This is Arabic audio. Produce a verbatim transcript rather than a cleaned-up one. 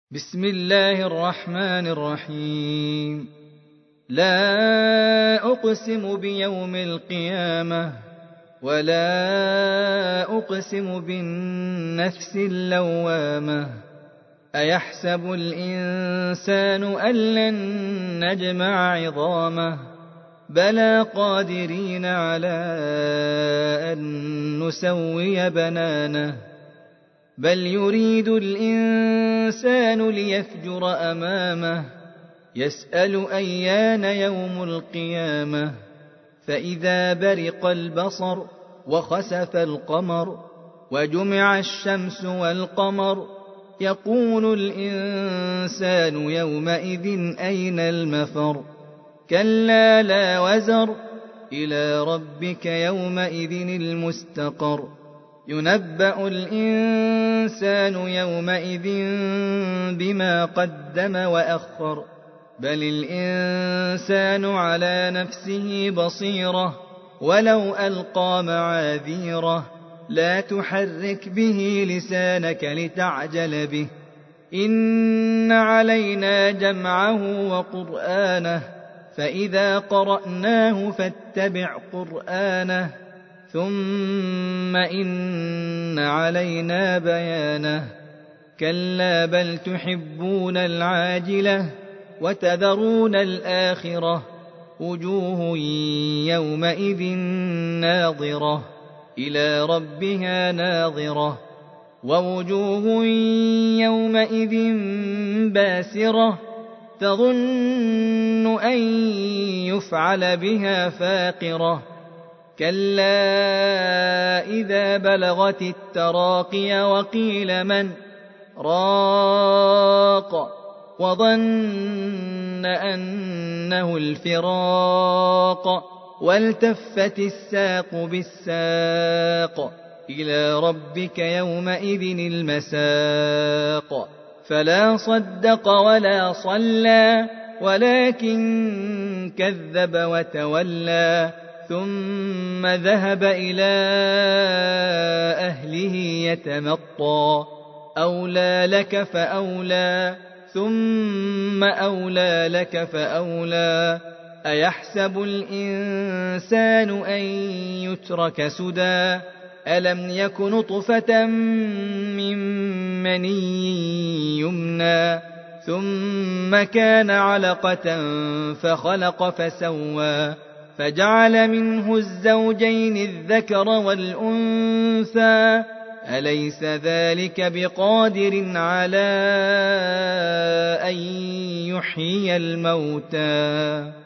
بسم الله الرحمن الرحيم. لا أقسم بيوم القيامة ولا أقسم بالنفس اللوامة. أيحسب الإنسان أن لن نجمع عظامه بلى قادرين على أن نسوي بنانه بل يريد الإنسان ليفجر أمامه يسأل أيان يوم القيامة. فإذا برق البصر وخسف القمر وجمع الشمس والقمر يقول الإنسان يومئذ أين المفر. كلا لا وزر إلى ربك يومئذ المستقر. ينبأ الإنسان يومئذ بما قدم وأخر بل الإنسان على نفسه بصيرة ولو ألقى معاذيره. لا تحرك به لسانك لتعجل به إن علينا جمعه وقرآنه فإذا قرأناه فاتبع قرآنه ثم إن علينا بيانه. كلا بل تحبون العاجلة وتذرون الآخرة وجوه يومئذ ناظرة إلى ربها ناظرة ووجوه يومئذ باسرة تظن أن يفعل بها فاقرة. كلا إذا بلغت التراقي وقيل من راق وظن أنه الفراق والتفت الساق بالساق إلى ربك يومئذ المساق. فلا صدق ولا صلى ولكن كذب وتولى ثم ذهب إلى أهله يتمطى. أولى لك فأولى ثم أولى لك فأولى. أيحسب الإنسان أن يترك سدى ألم يك نطفة من مني يمنى ثم كان علقة فخلق فسوى فجعل منه الزوجين الذكر والأنثى. أليس ذلك بقادر على أن يحيي الموتى